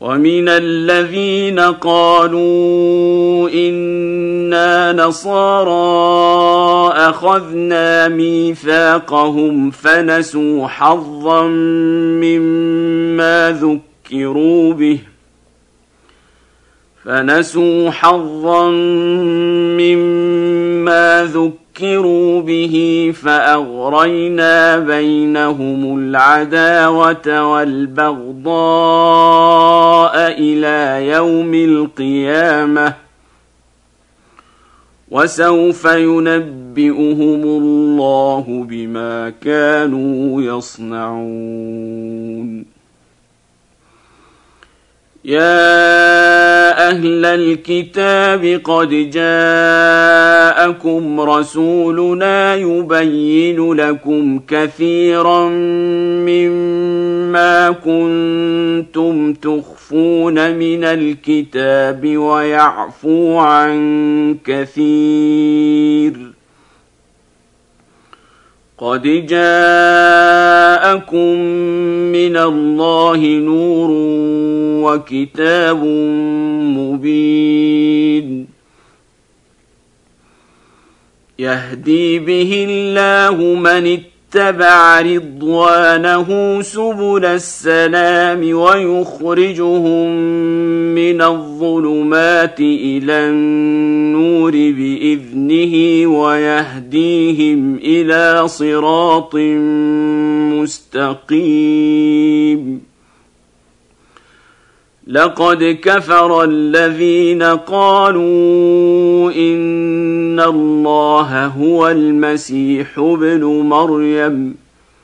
ومن الذين قالوا إنا نصارى أخذنا ميثاقهم فنسوا حظا مما ذكروا به فأغرينا بينهم العداوة والبغضاء إلى يوم القيامة وسوف ينبئهم الله بما كانوا يصنعون. يا أهل الكتاب قد جاءكم رسولنا يبين لكم كثيرا مما كنتم تخفون من الكتاب ويعفو عن كثير. قد جاءكم من الله نور وكتاب مبين يهدي به الله من اتبع رضوانه سبل السلام ويخرجهم من الظلمات إلى النور بإذنه ويهديهم إلى صراط مستقيم. لقد كفر الذين قالوا إن الله هو المسيح ابن مريم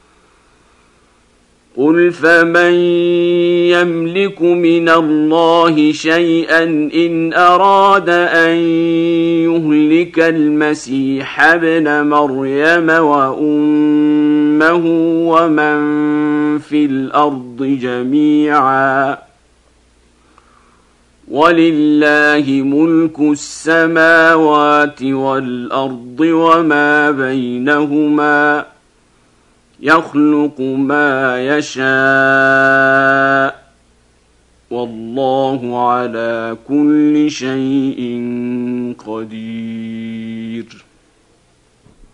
قل فمن يملك من الله شيئا إن أراد أن يهلك المسيح ابن مريم وأمه ومن في الأرض جميعا ولله ملك السماوات والأرض وما بينهما يخلق ما يشاء والله على كل شيء قدير.